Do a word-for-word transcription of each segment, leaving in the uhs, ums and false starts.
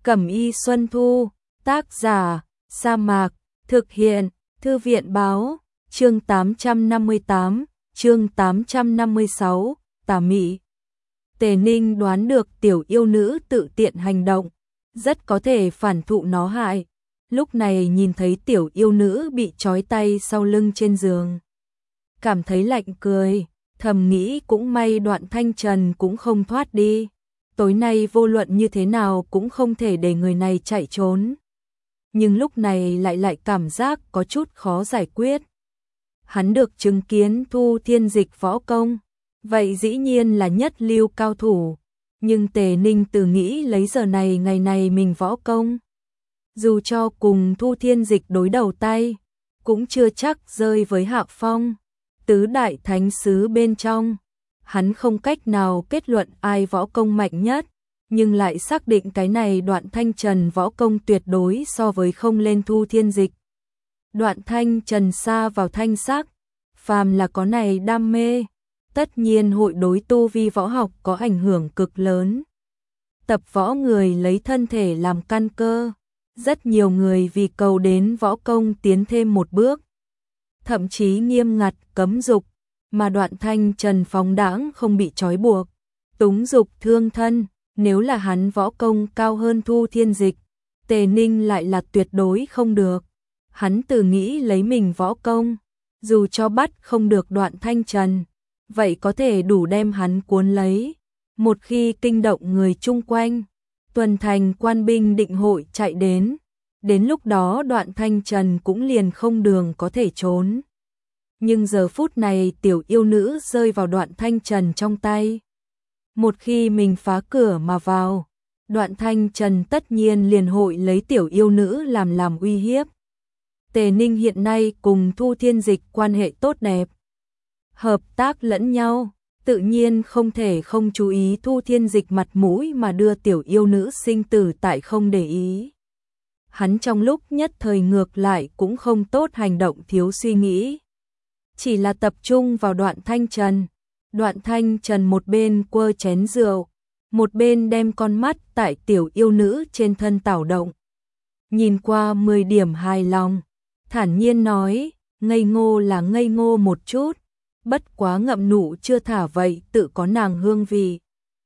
Cẩm y Xuân Thu, tác giả, Sa Mạc, thực hiện, Thư viện báo, chương tám trăm năm mươi tám, chương tám trăm năm mươi sáu, tà mị. Tề Ninh đoán được tiểu yêu nữ tự tiện hành động, rất có thể phản thụ nó hại. Lúc này nhìn thấy tiểu yêu nữ bị trói tay sau lưng trên giường, cảm thấy lạnh cười, thầm nghĩ cũng may Đoạn Thanh Trần cũng không thoát đi. Tối nay vô luận như thế nào cũng không thể để người này chạy trốn. Nhưng lúc này lại lại cảm giác có chút khó giải quyết. Hắn được chứng kiến Thu Thiên Dịch võ công, vậy dĩ nhiên là nhất lưu cao thủ. Nhưng Tề Ninh tự nghĩ lấy giờ này ngày này mình võ công, dù cho cùng Thu Thiên Dịch đối đầu tay, cũng chưa chắc rơi với hạ phong. Tứ đại thánh sứ bên trong, hắn không cách nào kết luận ai võ công mạnh nhất, nhưng lại xác định cái này Đoạn Thanh Trần võ công tuyệt đối so với không lên Thu Thiên Dịch. Đoạn Thanh Trần xa vào thanh sắc, phàm là có này đam mê, tất nhiên hội đối tu vi võ học có ảnh hưởng cực lớn. Tập võ người lấy thân thể làm căn cơ, rất nhiều người vì cầu đến võ công tiến thêm một bước, thậm chí nghiêm ngặt cấm dục, mà Đoạn Thanh Trần phóng đãng không bị trói buộc, túng dục thương thân. Nếu là hắn võ công cao hơn Thu Thiên Dịch, Tề Ninh lại là tuyệt đối không được. Hắn tự nghĩ lấy mình võ công, dù cho bắt không được Đoạn Thanh Trần, vậy có thể đủ đem hắn cuốn lấy. Một khi kinh động người chung quanh, tuần thành quan binh định hội chạy đến, đến lúc đó Đoạn Thanh Trần cũng liền không đường có thể trốn. Nhưng giờ phút này tiểu yêu nữ rơi vào Đoạn Thanh Trần trong tay. Một khi mình phá cửa mà vào, Đoạn Thanh Trần tất nhiên liền hội lấy tiểu yêu nữ làm làm uy hiếp. Tề Ninh hiện nay cùng Thu Thiên Dịch quan hệ tốt đẹp, hợp tác lẫn nhau, tự nhiên không thể không chú ý Thu Thiên Dịch mặt mũi mà đưa tiểu yêu nữ sinh tử tại không để ý. Hắn trong lúc nhất thời ngược lại cũng không tốt hành động thiếu suy nghĩ, chỉ là tập trung vào Đoạn Thanh Trần. Đoạn Thanh Trần một bên quơ chén rượu, một bên đem con mắt tại tiểu yêu nữ trên thân tảo động. Nhìn qua mười điểm hài lòng, thản nhiên nói, ngây ngô là ngây ngô một chút, bất quá ngậm nụ chưa thả vậy tự có nàng hương vị.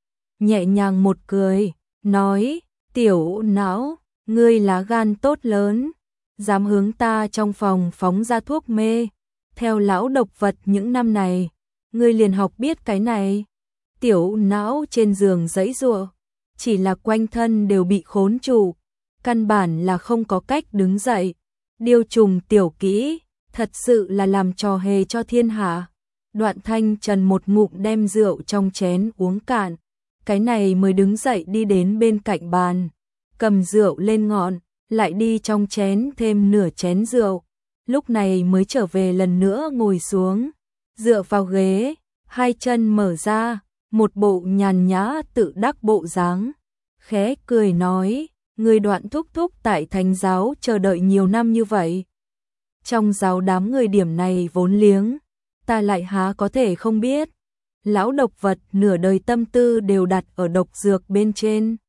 Nhẹ nhàng một cười, nói, tiểu não, ngươi lá gan tốt lớn, dám hướng ta trong phòng phóng ra thuốc mê, theo lão độc vật những năm này. Ngươi liền học biết cái này. Tiểu não trên giường giãy giụa, chỉ là quanh thân đều bị khốn trụ, căn bản là không có cách đứng dậy. Điêu trùng tiểu kỹ, thật sự là làm trò hề cho thiên hạ. Đoạn Thanh Trần một ngụm đem rượu trong chén uống cạn, cái này mới đứng dậy đi đến bên cạnh bàn, cầm rượu lên ngọn, lại đi trong chén thêm nửa chén rượu, lúc này mới trở về lần nữa ngồi xuống. Dựa vào ghế, hai chân mở ra, một bộ nhàn nhã tự đắc bộ dáng, khẽ cười nói, người Đoạn thúc thúc tại thánh giáo chờ đợi nhiều năm như vậy. Trong giáo đám người điểm này vốn liếng, ta lại há có thể không biết. Lão độc vật nửa đời tâm tư đều đặt ở độc dược bên trên.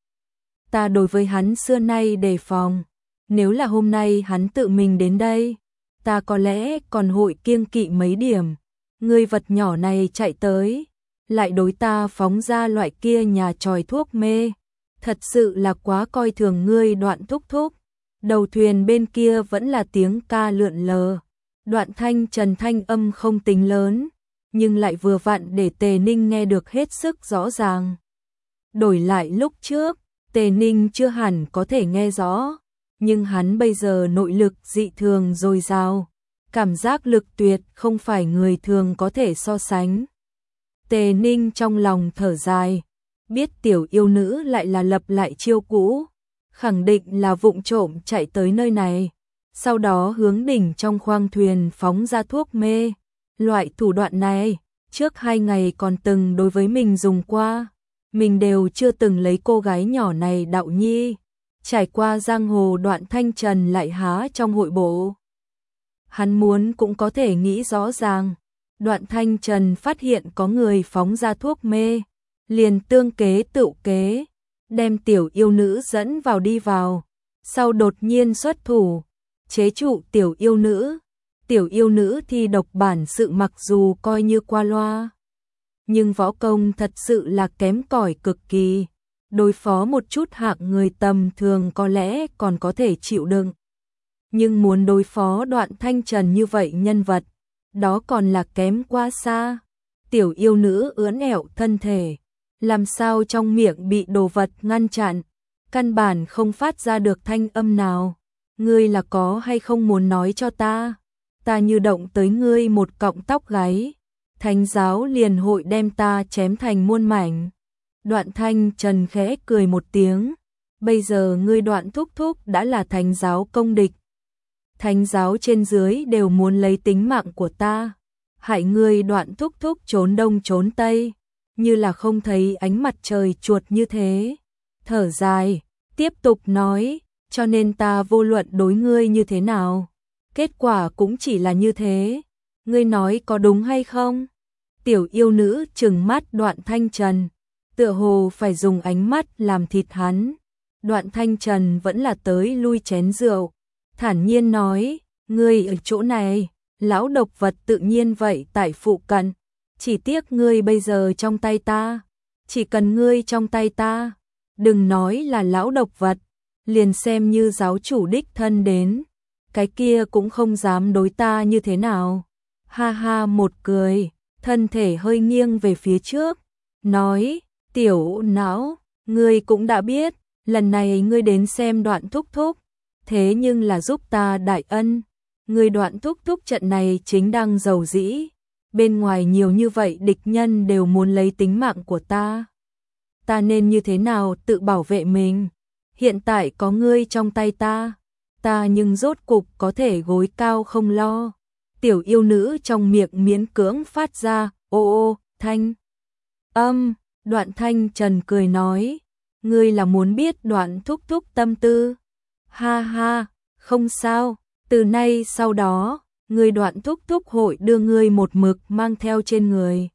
Ta đối với hắn xưa nay đề phòng, nếu là hôm nay hắn tự mình đến đây, ta có lẽ còn hội kiêng kỵ mấy điểm. Người vật nhỏ này chạy tới, lại đối ta phóng ra loại kia nhà tròi thuốc mê, thật sự là quá coi thường ngươi Đoạn thúc thúc. Đầu thuyền bên kia vẫn là tiếng ca lượn lờ, Đoạn Thanh Trần thanh âm không tính lớn, nhưng lại vừa vặn để Tề Ninh nghe được hết sức rõ ràng. Đổi lại lúc trước, Tề Ninh chưa hẳn có thể nghe rõ, nhưng hắn bây giờ nội lực dị thường dồi dào, cảm giác lực tuyệt không phải người thường có thể so sánh. Tề Ninh trong lòng thở dài, biết tiểu yêu nữ lại là lập lại chiêu cũ, khẳng định là vụng trộm chạy tới nơi này, sau đó hướng đỉnh trong khoang thuyền phóng ra thuốc mê. Loại thủ đoạn này, trước hai ngày còn từng đối với mình dùng qua, mình đều chưa từng lấy cô gái nhỏ này đạo nhi. Trải qua giang hồ Đoạn Thanh Trần lại há trong hội bộ. Hắn muốn cũng có thể nghĩ rõ ràng, Đoạn Thanh Trần phát hiện có người phóng ra thuốc mê, liền tương kế tự kế, đem tiểu yêu nữ dẫn vào đi vào, sau đột nhiên xuất thủ, chế trụ tiểu yêu nữ. Tiểu yêu nữ thi độc bản sự mặc dù coi như qua loa, nhưng võ công thật sự là kém cỏi cực kỳ. Đối phó một chút hạng người tầm thường có lẽ còn có thể chịu đựng. Nhưng muốn đối phó Đoạn Thanh Trần như vậy nhân vật, đó còn là kém quá xa. Tiểu yêu nữ ưỡn ẹo thân thể, làm sao trong miệng bị đồ vật ngăn chặn, căn bản không phát ra được thanh âm nào. Ngươi là có hay không muốn nói cho ta? Ta như động tới ngươi một cọng tóc gáy, thánh giáo liền hội đem ta chém thành muôn mảnh. Đoạn Thanh Trần khẽ cười một tiếng, bây giờ ngươi Đoạn thúc thúc đã là thánh giáo công địch. Thánh giáo trên dưới đều muốn lấy tính mạng của ta, hại ngươi Đoạn thúc thúc trốn đông trốn tây, như là không thấy ánh mặt trời chuột như thế. Thở dài, tiếp tục nói, cho nên ta vô luận đối ngươi như thế nào, kết quả cũng chỉ là như thế. Ngươi nói có đúng hay không? Tiểu yêu nữ trừng mắt Đoạn Thanh Trần, tựa hồ phải dùng ánh mắt làm thịt hắn. Đoạn Thanh Trần vẫn là tới lui chén rượu, thản nhiên nói, ngươi ở chỗ này, lão độc vật tự nhiên vậy tại phụ cận, chỉ tiếc ngươi bây giờ trong tay ta, chỉ cần ngươi trong tay ta, đừng nói là lão độc vật, liền xem như giáo chủ đích thân đến, cái kia cũng không dám đối ta như thế nào. Ha ha một cười, thân thể hơi nghiêng về phía trước, nói, tiểu não, ngươi cũng đã biết, lần này ngươi đến xem Đoạn thúc thúc, thế nhưng là giúp ta đại ân. Ngươi Đoạn thúc thúc trận này chính đang giàu dĩ, bên ngoài nhiều như vậy địch nhân đều muốn lấy tính mạng của ta. Ta nên như thế nào tự bảo vệ mình? Hiện tại có ngươi trong tay ta, ta nhưng rốt cục có thể gối cao không lo. Tiểu yêu nữ trong miệng miễn cưỡng phát ra, ô ô, thanh. Âm, Đoạn Thanh Trần cười nói, ngươi là muốn biết Đoạn thúc thúc tâm tư. Ha ha, không sao, từ nay sau đó, ngươi Đoạn thúc thúc hội đưa ngươi một mực mang theo trên người.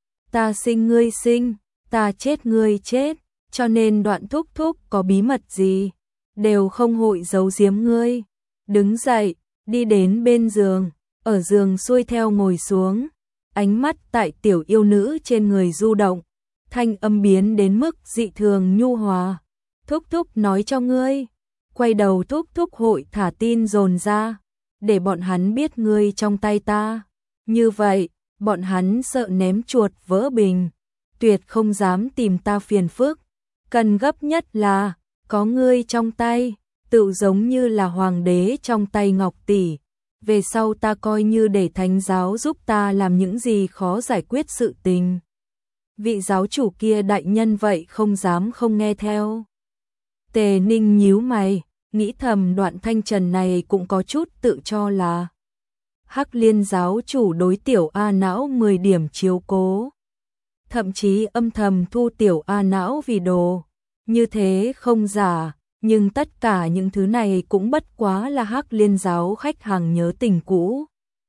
Ta sinh ngươi sinh, ta chết ngươi chết, cho nên Đoạn thúc thúc có bí mật gì, đều không hội giấu giếm ngươi. Đứng dậy, đi đến bên giường, ở giường xuôi theo ngồi xuống, ánh mắt tại tiểu yêu nữ trên người du động, thanh âm biến đến mức dị thường nhu hòa. Thúc thúc nói cho ngươi, quay đầu thúc thúc hội thả tin dồn ra, để bọn hắn biết ngươi trong tay ta. Như vậy, bọn hắn sợ ném chuột vỡ bình, tuyệt không dám tìm ta phiền phức. Cần gấp nhất là, có ngươi trong tay, tự giống như là hoàng đế trong tay Ngọc Tỷ. Về sau ta coi như để thánh giáo giúp ta làm những gì khó giải quyết sự tình. Vị giáo chủ kia đại nhân vậy không dám không nghe theo. Tề Ninh nhíu mày, nghĩ thầm Đoạn Thanh Trần này cũng có chút tự cho là Hắc Liên giáo chủ đối tiểu A Não mười điểm chiếu cố, thậm chí âm thầm thu tiểu A Não vì đồ, như thế không giả, nhưng tất cả những thứ này cũng bất quá là Hắc Liên giáo khách hàng nhớ tình cũ.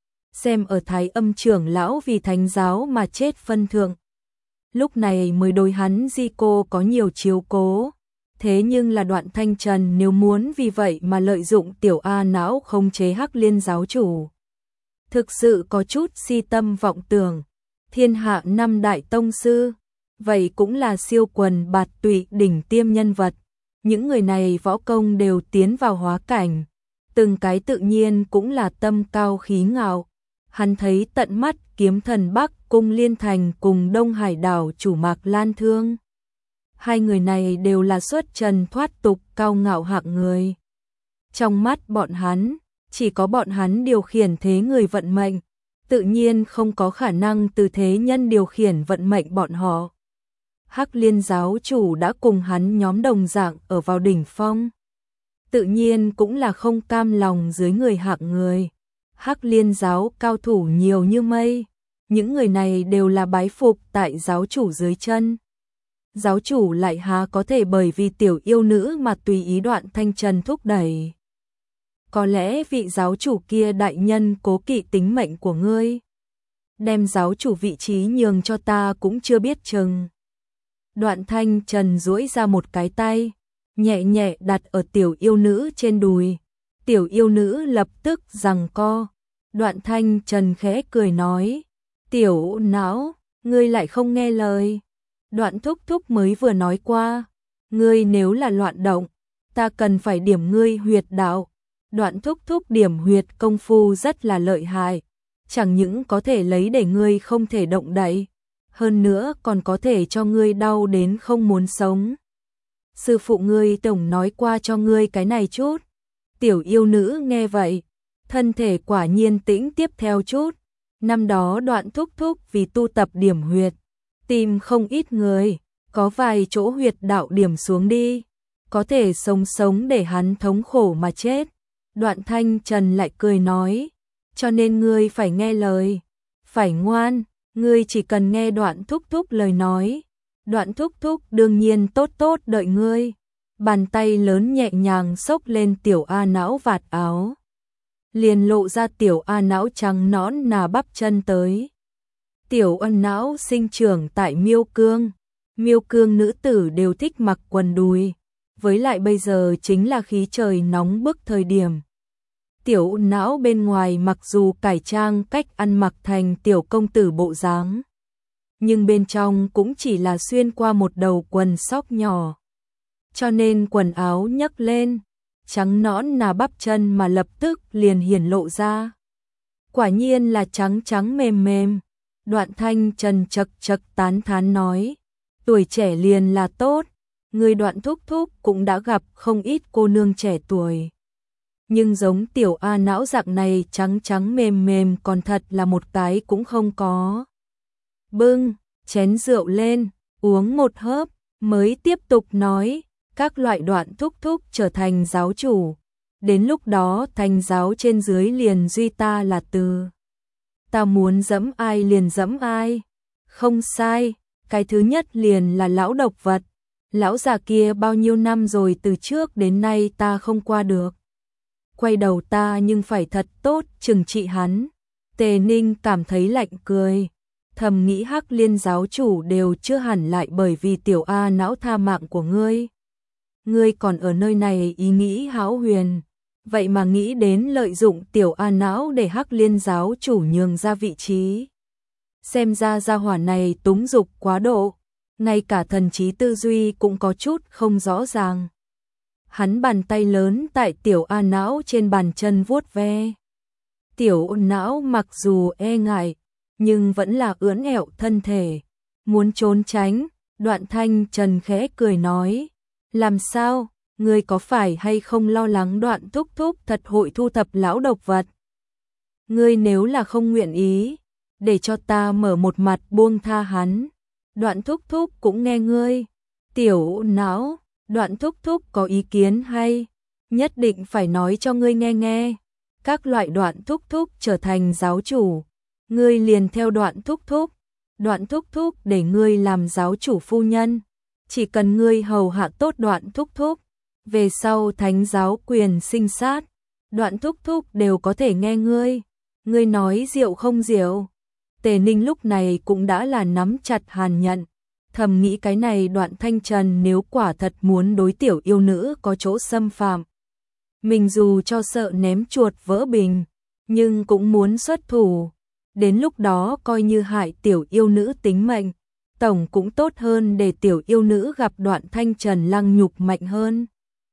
Xem ở Thái Âm trưởng lão vì thánh giáo mà chết phân thượng, lúc này mới đối hắn Di cô có nhiều chiếu cố. Thế nhưng là Đoạn Thanh Trần nếu muốn vì vậy mà lợi dụng tiểu A Não khống chế Hắc Liên giáo chủ, thực sự có chút si tâm vọng tưởng. Thiên hạ năm đại tông sư, vậy cũng là siêu quần bạt tụy đỉnh tiêm nhân vật. Những người này võ công đều tiến vào hóa cảnh, từng cái tự nhiên cũng là tâm cao khí ngạo. Hắn thấy tận mắt kiếm thần Bắc Cung Liên Thành cùng Đông Hải đảo chủ Mạc Lan Thương. Hai người này đều là xuất trần thoát tục cao ngạo hạng người. Trong mắt bọn hắn, chỉ có bọn hắn điều khiển thế người vận mệnh, tự nhiên không có khả năng từ thế nhân điều khiển vận mệnh bọn họ. Hắc Liên giáo chủ đã cùng hắn nhóm đồng dạng ở vào đỉnh phong, tự nhiên cũng là không cam lòng dưới người hạng người. Hắc Liên giáo cao thủ nhiều như mây, những người này đều là bái phục tại giáo chủ dưới chân. Giáo chủ lại há có thể bởi vì tiểu yêu nữ mà tùy ý Đoạn Thanh Trần thúc đẩy. Có lẽ vị giáo chủ kia đại nhân cố kỵ tính mệnh của ngươi, đem giáo chủ vị trí nhường cho ta cũng chưa biết chừng. Đoạn Thanh Trần duỗi ra một cái tay, nhẹ nhẹ đặt ở tiểu yêu nữ trên đùi. Tiểu yêu nữ lập tức giằng co. Đoạn Thanh Trần khẽ cười nói, tiểu não, ngươi lại không nghe lời. Đoạn thúc thúc mới vừa nói qua, ngươi nếu là loạn động, ta cần phải điểm ngươi huyệt đạo. Đoạn thúc thúc điểm huyệt công phu rất là lợi hại, chẳng những có thể lấy để ngươi không thể động đậy, hơn nữa còn có thể cho ngươi đau đến không muốn sống. Sư phụ ngươi tổng nói qua cho ngươi cái này chút. Tiểu yêu nữ nghe vậy, thân thể quả nhiên tĩnh tiếp theo chút. Năm đó Đoạn thúc thúc vì tu tập điểm huyệt, tìm không ít người, có vài chỗ huyệt đạo điểm xuống đi, có thể sống sống để hắn thống khổ mà chết. Đoạn Thanh Trần lại cười nói, cho nên ngươi phải nghe lời, phải ngoan, ngươi chỉ cần nghe Đoạn thúc thúc lời nói. Đoạn thúc thúc đương nhiên tốt tốt đợi ngươi. Bàn tay lớn nhẹ nhàng xốc lên tiểu A não vạt áo, liền lộ ra tiểu A não trắng nõn nà bắp chân tới. Tiểu ân não sinh trưởng tại Miêu Cương, Miêu Cương nữ tử đều thích mặc quần đùi, với lại bây giờ chính là khí trời nóng bức thời điểm. Tiểu não bên ngoài mặc dù cải trang cách ăn mặc thành tiểu công tử bộ dáng, nhưng bên trong cũng chỉ là xuyên qua một đầu quần sóc nhỏ. Cho nên quần áo nhấc lên, trắng nõn nà bắp chân mà lập tức liền hiển lộ ra. Quả nhiên là trắng trắng mềm mềm. Đoạn Thanh Trần chật chật tán thán nói, tuổi trẻ liền là tốt, người Đoạn thúc thúc cũng đã gặp không ít cô nương trẻ tuổi. Nhưng giống tiểu A não dạng này trắng trắng mềm mềm còn thật là một cái cũng không có. Bưng chén rượu lên, uống một hớp, mới tiếp tục nói, các loại Đoạn thúc thúc trở thành giáo chủ. Đến lúc đó thành giáo trên dưới liền duy ta là từ. Ta muốn dẫm ai liền dẫm ai. Không sai, cái thứ nhất liền là lão độc vật. Lão già kia bao nhiêu năm rồi, từ trước đến nay ta không qua được. Quay đầu ta nhưng phải thật tốt trừng trị hắn. Tề Ninh cảm thấy lạnh cười, thầm nghĩ Hắc Liên giáo chủ đều chưa hẳn lại bởi vì tiểu A não tha mạng của ngươi. Ngươi còn ở nơi này ý nghĩ hão huyền, vậy mà nghĩ đến lợi dụng tiểu A não để Hắc Liên giáo chủ nhường ra vị trí. Xem ra gia hỏa này túng dục quá độ, ngay cả thần trí tư duy cũng có chút không rõ ràng. Hắn bàn tay lớn tại tiểu A não trên bàn chân vuốt ve. Tiểu não mặc dù e ngại, nhưng vẫn là ưỡn ẹo thân thể, muốn trốn tránh. Đoạn Thanh Trần khẽ cười nói, làm sao, ngươi có phải hay không lo lắng Đoạn thúc thúc thật hội thu thập lão độc vật? Ngươi nếu là không nguyện ý, để cho ta mở một mặt buông tha hắn. Đoạn thúc thúc cũng nghe ngươi. Tiểu não, Đoạn thúc thúc có ý kiến hay? Nhất định phải nói cho ngươi nghe nghe. Các loại Đoạn thúc thúc trở thành giáo chủ, ngươi liền theo Đoạn thúc thúc. Đoạn thúc thúc để ngươi làm giáo chủ phu nhân. Chỉ cần ngươi hầu hạ tốt Đoạn thúc thúc, về sau thánh giáo quyền sinh sát, Đoạn thúc thúc đều có thể nghe ngươi. Ngươi nói diệu không diệu? Tề Ninh lúc này cũng đã là nắm chặt hàn nhận, thầm nghĩ cái này Đoạn Thanh Trần nếu quả thật muốn đối tiểu yêu nữ có chỗ xâm phạm, mình dù cho sợ ném chuột vỡ bình, nhưng cũng muốn xuất thủ. Đến lúc đó coi như hại tiểu yêu nữ tính mệnh, tổng cũng tốt hơn để tiểu yêu nữ gặp Đoạn Thanh Trần lăng nhục mạnh hơn.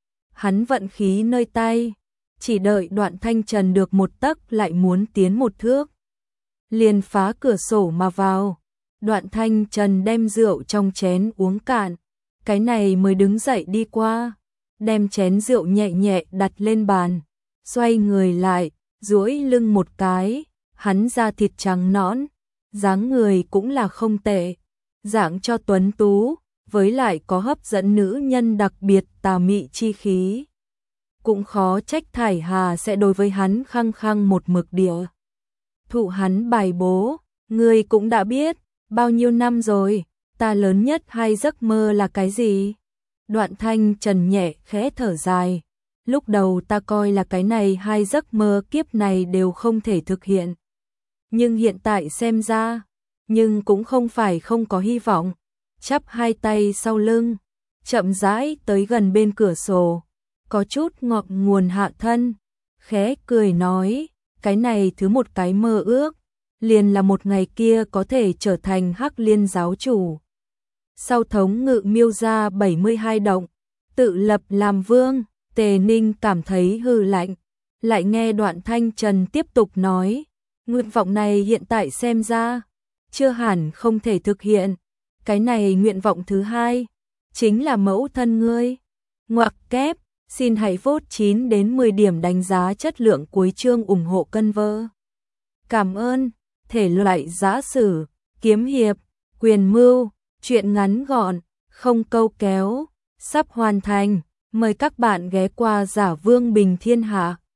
Hắn vận khí nơi tay, chỉ đợi Đoạn Thanh Trần được một tấc lại muốn tiến một thước, liền phá cửa sổ mà vào. Đoạn Thanh Trần đem rượu trong chén uống cạn, cái này mới đứng dậy đi qua, đem chén rượu nhẹ nhẹ đặt lên bàn, xoay người lại, duỗi lưng một cái. Hắn da thịt trắng nõn, dáng người cũng là không tệ, dạng cho tuấn tú, với lại có hấp dẫn nữ nhân đặc biệt tà mị chi khí. Cũng khó trách Thải Hà sẽ đối với hắn khăng khăng một mực địa. Thụ hắn bài bố, ngươi cũng đã biết, bao nhiêu năm rồi, ta lớn nhất hai giấc mơ là cái gì? Đoạn Thanh Trần nhẹ khẽ thở dài, lúc đầu ta coi là cái này hai giấc mơ kiếp này đều không thể thực hiện. Nhưng hiện tại xem ra, nhưng cũng không phải không có hy vọng. chắp hai tay sau lưng, chậm rãi tới gần bên cửa sổ, có chút ngọt nguồn hạ thân, khẽ cười nói, cái này thứ một cái mơ ước, liền là một ngày kia có thể trở thành Hắc Liên giáo chủ. Sau thống ngự Miêu gia bảy mươi hai động, tự lập làm vương, Tề Ninh cảm thấy hư lạnh, lại nghe Đoạn Thanh Trần tiếp tục nói, nguyện vọng này hiện tại xem ra, chưa hẳn không thể thực hiện, cái này nguyện vọng thứ hai, chính là mẫu thân ngươi. Ngoặc kép, xin hãy vote chín đến mười điểm đánh giá chất lượng cuối chương ủng hộ cân vơ. Cảm ơn, thể loại giã sử, kiếm hiệp, quyền mưu, truyện ngắn gọn, không câu kéo, sắp hoàn thành, mời các bạn ghé qua Giả Vương Bình Thiên Hạ.